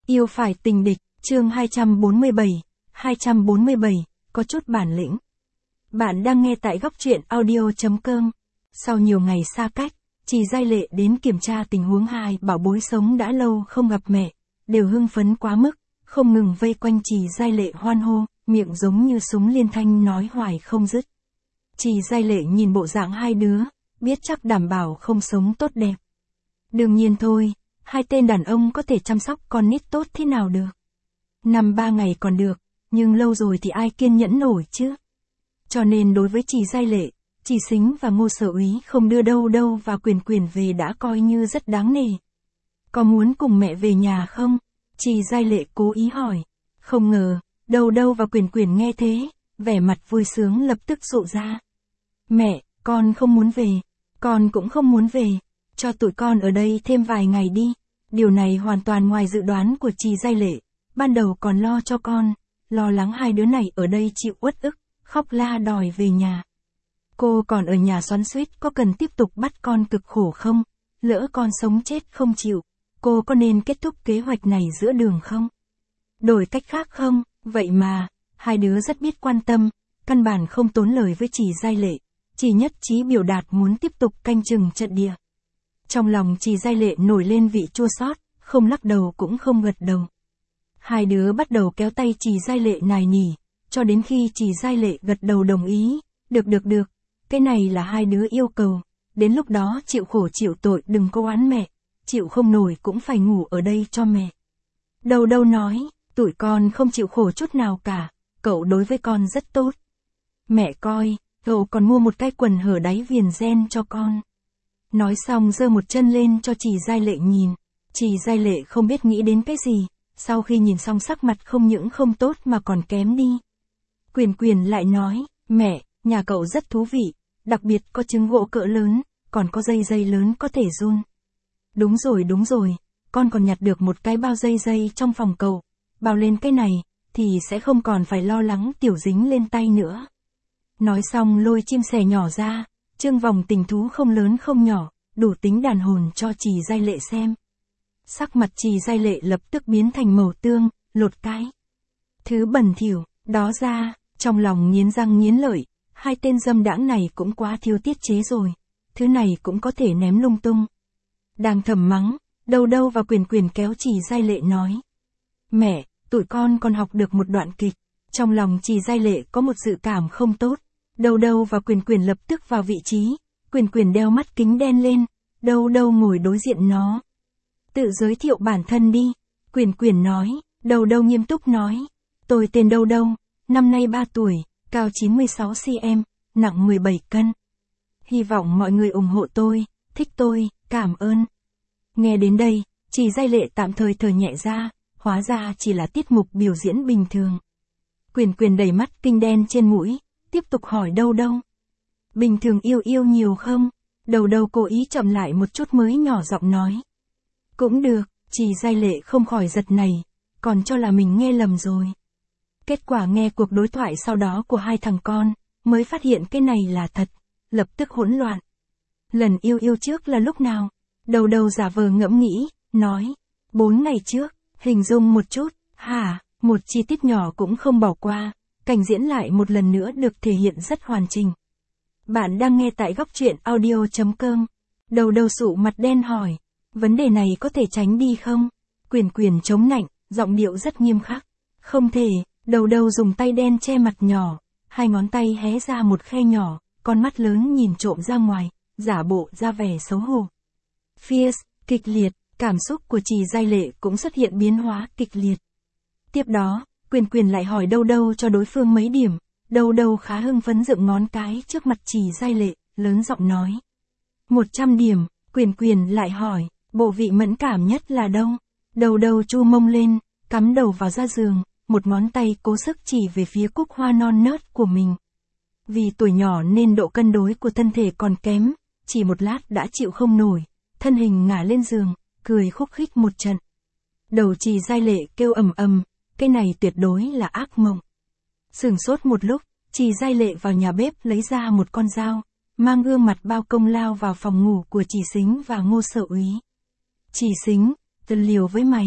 Yêu phải tình địch, chương 247, có chút bản lĩnh. Bạn đang nghe tại góc truyện audio.com. Sau nhiều ngày xa cách, chị Giai Lệ đến kiểm tra tình huống hai bảo bối sống đã lâu không gặp mẹ, đều hưng phấn quá mức, không ngừng vây quanh chị Giai Lệ hoan hô, miệng giống như súng liên thanh nói hoài không dứt. Chị Giai Lệ nhìn bộ dạng hai đứa, biết chắc đảm bảo không sống tốt đẹp. Đương nhiên thôi, hai tên đàn ông có thể chăm sóc con nít tốt thế nào được. 5-3 ngày còn được, nhưng lâu rồi thì ai kiên nhẫn nổi chứ. Cho nên đối với chị Giai Lệ, chị Sính và Ngô Sở Úy không đưa đâu và Quyền về đã coi như rất đáng nể. Có muốn cùng mẹ về nhà không? Chị Giai Lệ cố ý hỏi. Không ngờ, đâu và Quyền nghe thế, vẻ mặt vui sướng lập tức rộ ra. Mẹ, con không muốn về, con cũng không muốn về, cho tụi con ở đây thêm vài ngày đi. Điều này hoàn toàn ngoài dự đoán của chị Giai Lệ, ban đầu còn lo cho con, lo lắng hai đứa này ở đây chịu uất ức, khóc la đòi về nhà. Cô còn ở nhà xoắn xuýt có cần tiếp tục bắt con cực khổ không? Lỡ con sống chết không chịu, cô có nên kết thúc kế hoạch này giữa đường không? Đổi cách khác không? Vậy mà, hai đứa rất biết quan tâm, căn bản không tốn lời với chị Giai Lệ, chỉ nhất trí biểu đạt muốn tiếp tục canh chừng trận địa. Trong lòng chị Giai Lệ nổi lên vị chua xót, không lắc đầu cũng không gật đầu. Hai đứa bắt đầu kéo tay chị Giai Lệ nài nỉ, cho đến khi chị Giai Lệ gật đầu đồng ý, được, cái này là hai đứa yêu cầu, đến lúc đó chịu khổ chịu tội đừng có oán mẹ, chịu không nổi cũng phải ngủ ở đây cho mẹ. Đâu nói, tụi con không chịu khổ chút nào cả, cậu đối với con rất tốt. Mẹ coi, cậu còn mua một cái quần hở đáy viền ren cho con. Nói xong giơ một chân lên cho chị Giai Lệ nhìn, chị Giai Lệ không biết nghĩ đến cái gì, sau khi nhìn xong sắc mặt không những không tốt mà còn kém đi. Quyền lại nói, mẹ, nhà cậu rất thú vị, đặc biệt có trứng gỗ cỡ lớn, còn có dây lớn có thể run. Đúng rồi, con còn nhặt được một cái bao dây trong phòng cậu, bao lên cái này, thì sẽ không còn phải lo lắng tiểu dính lên tay nữa. Nói xong lôi chim sẻ nhỏ ra, trưng vòng tình thú không lớn không nhỏ, đủ tính đàn hồn cho chị Giai Lệ xem. Sắc mặt chị Giai Lệ lập tức biến thành màu tương, lột cái thứ bẩn thỉu đó ra, trong lòng nghiến răng nghiến lợi, hai tên dâm đãng này cũng quá thiếu tiết chế rồi, thứ này cũng có thể ném lung tung. Đang thầm mắng, đâu và Quyền kéo chị Giai Lệ nói. Mẹ, tụi con còn học được một đoạn kịch, trong lòng chị Giai Lệ có một dự cảm không tốt. Đâu và Quyền lập tức vào vị trí, Quyền đeo mắt kính đen lên, đâu ngồi đối diện nó. Tự giới thiệu bản thân đi, Quyền nói, đâu nghiêm túc nói. Tôi tên đâu, năm nay 3 tuổi, cao 96 cm, nặng 17 cân. Hy vọng mọi người ủng hộ tôi, thích tôi, cảm ơn. Nghe đến đây, chị Giai Lệ tạm thời thở nhẹ ra, hóa ra chỉ là tiết mục biểu diễn bình thường. Quyền đẩy mắt kinh đen trên mũi, tiếp tục hỏi đâu. Bình thường yêu nhiều không? Đâu cố ý chậm lại một chút mới nhỏ giọng nói. Cũng được, chị Giai Lệ không khỏi giật này, còn cho là mình nghe lầm rồi. Kết quả nghe cuộc đối thoại sau đó của hai thằng con, mới phát hiện cái này là thật, lập tức hỗn loạn. Lần yêu trước là lúc nào? Đâu giả vờ ngẫm nghĩ, nói, 4 ngày trước, hình dung một chút, một chi tiết nhỏ cũng không bỏ qua, cảnh diễn lại một lần nữa được thể hiện rất hoàn chỉnh. Bạn đang nghe tại góc truyện audio.com. Đâu sụ mặt đen hỏi, vấn đề này có thể tránh đi không? Quyền chống nạnh, giọng điệu rất nghiêm khắc. Không thể, đâu dùng tay đen che mặt nhỏ, hai ngón tay hé ra một khe nhỏ, con mắt lớn nhìn trộm ra ngoài, giả bộ ra vẻ xấu hổ. Fierce, kịch liệt, cảm xúc của chị Giai Lệ cũng xuất hiện biến hóa kịch liệt. Tiếp đó, Quyền lại hỏi đâu cho đối phương mấy điểm, đâu khá hưng phấn dựng ngón cái trước mặt chị Giai Lệ, lớn giọng nói. 100 điểm, Quyền lại hỏi, bộ vị mẫn cảm nhất là đâu? Đâu chu mông lên, cắm đầu vào ra giường, một ngón tay cố sức chỉ về phía cúc hoa non nớt của mình. Vì tuổi nhỏ nên độ cân đối của thân thể còn kém, chỉ một lát đã chịu không nổi, thân hình ngả lên giường, cười khúc khích một trận. Đầu chị Giai Lệ kêu ầm, cái này tuyệt đối là ác mộng. Sửng sốt một lúc, chị Giai Lệ vào nhà bếp lấy ra một con dao, mang gương mặt bao công lao vào phòng ngủ của chị Sính và Ngô Sở Úy. Chị Sính, tôi liều với mày.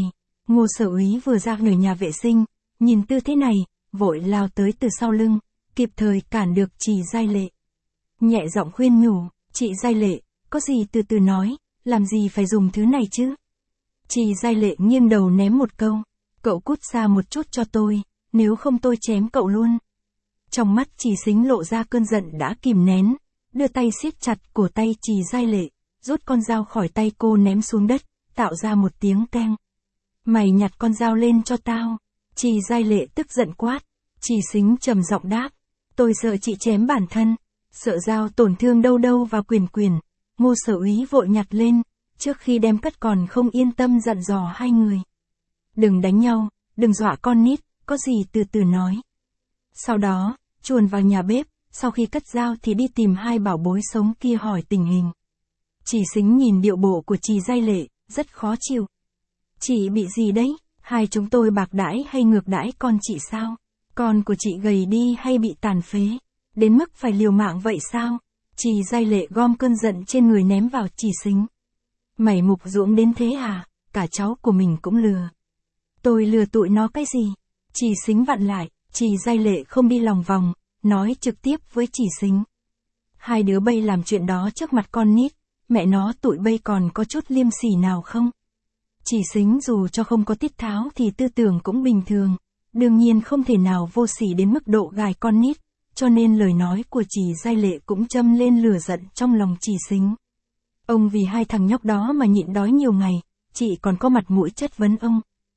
Ngô Sở Úy vừa ra khỏi nhà vệ sinh, nhìn tư thế này, vội lao tới từ sau lưng, kịp thời cản được Trì Giai Lệ. Nhẹ giọng khuyên nhủ, chị Giai Lệ, có gì từ từ nói, làm gì phải dùng thứ này chứ. Trì Giai Lệ nghiêng đầu ném một câu, cậu cút xa một chút cho tôi, nếu không tôi chém cậu luôn. Trong mắt Trì Xính lộ ra cơn giận đã kìm nén, đưa tay siết chặt cổ tay Trì Giai Lệ, rút con dao khỏi tay cô ném xuống đất, tạo ra một tiếng keng. Mày nhặt con dao lên cho tao. Trì Giai Lệ tức giận quát. Trì Xính trầm giọng đáp. Tôi sợ chị chém bản thân, sợ dao tổn thương đâu đâu vào quyền quyền. Ngô Sở Úy vội nhặt lên, trước khi đem cất còn không yên tâm dặn dò hai người. Đừng đánh nhau, đừng dọa con nít, có gì từ từ nói. Sau đó, chuồn vào nhà bếp, sau khi cất dao thì đi tìm hai bảo bối sống kia hỏi tình hình. Trì Xính nhìn điệu bộ của Trì Giai Lệ, rất khó chịu. Chị bị gì đấy? Hai chúng tôi bạc đãi hay ngược đãi con chị sao? Con của chị gầy đi hay bị tàn phế? Đến mức phải liều mạng vậy sao? Trì Giai Lệ gom cơn giận trên người ném vào Trì Xính. Mày mục ruỗng đến thế à? Cả cháu của mình cũng lừa. Tôi lừa tụi nó cái gì? Trì Xính vặn lại, Trì Giai Lệ không đi lòng vòng, nói trực tiếp với Trì Xính. Hai đứa bay làm chuyện đó trước mặt con nít, mẹ nó tụi bay còn có chút liêm sỉ nào không? Trì Xính dù cho không có tiết tháo thì tư tưởng cũng bình thường, đương nhiên không thể nào vô sỉ đến mức độ gài con nít, cho nên lời nói của Trì Giai Lệ cũng châm lên lửa giận trong lòng Trì Xính. Ông vì hai thằng nhóc đó mà nhịn đói nhiều ngày, chị còn có mặt mũi chất vấn ông.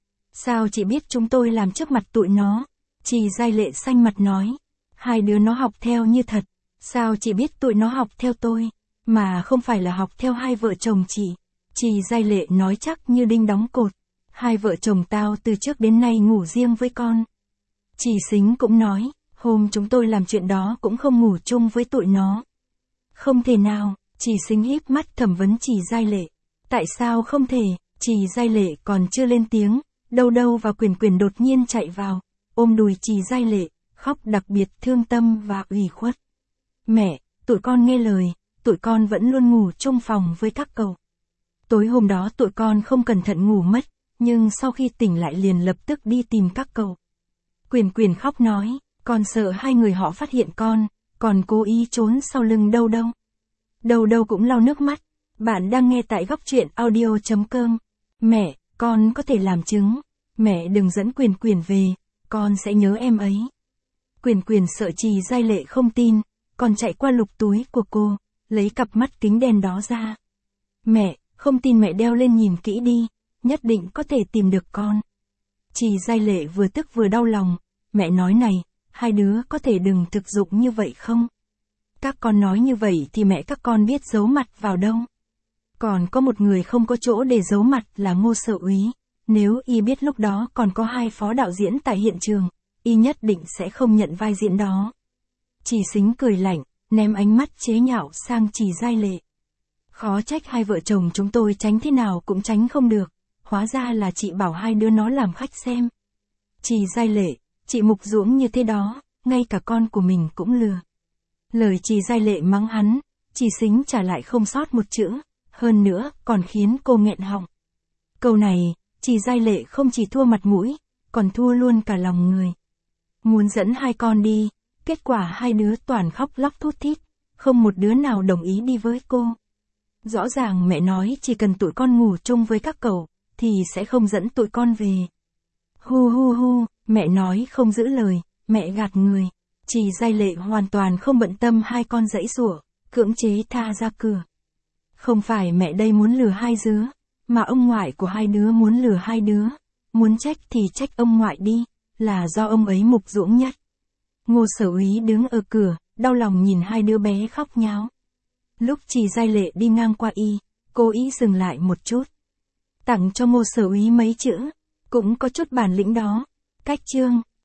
Sao chị biết chúng tôi làm trước mặt tụi nó? Trì Giai Lệ xanh mặt nói. Hai đứa nó học theo như thật, sao chị biết tụi nó học theo tôi, mà không phải là học theo hai vợ chồng chị? Trì Giai Lệ nói chắc như đinh đóng cột. Hai vợ chồng tao từ trước đến nay ngủ riêng với con. Trì Xính cũng nói, hôm chúng tôi làm chuyện đó cũng không ngủ chung với tụi nó. Không thể nào, Trì Xính híp mắt thẩm vấn Trì Giai Lệ. Tại sao không thể? Trì Giai Lệ còn chưa lên tiếng, đâu đâu và quyền quyền đột nhiên chạy vào, ôm đùi Trì Giai Lệ, khóc đặc biệt thương tâm và ủy khuất. Mẹ, tụi con nghe lời, tụi con vẫn luôn ngủ chung phòng với các cậu. Tối hôm đó tụi con không cẩn thận ngủ mất, nhưng sau khi tỉnh lại liền lập tức đi tìm các cậu. Quyền quyền khóc nói, con sợ hai người họ phát hiện con, còn cố ý trốn sau lưng đâu đâu. Đâu đâu cũng lau nước mắt. Bạn đang nghe tại góc truyện audio.com. Mẹ, con có thể làm chứng. Mẹ đừng dẫn quyền quyền về, con sẽ nhớ em ấy. Quyền quyền sợ Trì Giai Lệ không tin, còn chạy qua lục túi của cô, lấy cặp mắt kính đen đó ra. Mẹ, không tin mẹ đeo lên nhìn kỹ đi, nhất định có thể tìm được con. Trì Giai Lệ vừa tức vừa đau lòng, mẹ nói này, hai đứa có thể đừng thực dụng như vậy không? Các con nói như vậy thì mẹ các con biết giấu mặt vào đâu. Còn có một người không có chỗ để giấu mặt là Ngô Sở Úy, nếu y biết lúc đó còn có hai phó đạo diễn tại hiện trường, y nhất định sẽ không nhận vai diễn đó. Trì Xính cười lạnh, ném ánh mắt chế nhạo sang Trì Giai Lệ. Khó trách hai vợ chồng chúng tôi tránh thế nào cũng tránh không được, hóa ra là chị bảo hai đứa nó làm khách xem. Trì Giai Lệ, chị mục ruỗng như thế đó, ngay cả con của mình cũng lừa. Lời Trì Giai Lệ mắng hắn, Trì Xính trả lại không sót một chữ, hơn nữa còn khiến cô nghẹn họng. Câu này, Trì Giai Lệ không chỉ thua mặt mũi, còn thua luôn cả lòng người. Muốn dẫn hai con đi, kết quả hai đứa toàn khóc lóc thút thít, không một đứa nào đồng ý đi với cô. Rõ ràng mẹ nói chỉ cần tụi con ngủ chung với các cậu, thì sẽ không dẫn tụi con về. Hu hu hu, mẹ nói không giữ lời, mẹ gạt người. Trì Giai Lệ hoàn toàn không bận tâm hai con giãy giụa, cưỡng chế tha ra cửa. Không phải mẹ đây muốn lừa hai đứa, mà ông ngoại của hai đứa muốn lừa hai đứa. Muốn trách thì trách ông ngoại đi, là do ông ấy mục ruỗng nhất. Ngô Sở Úy đứng ở cửa, đau lòng nhìn hai đứa bé khóc nháo. Lúc Trì Giai Lệ đi ngang qua y, cô ý dừng lại một chút. Tặng cho Ngô Sở Úy mấy chữ, cũng có chút bản lĩnh đó. Cách chương,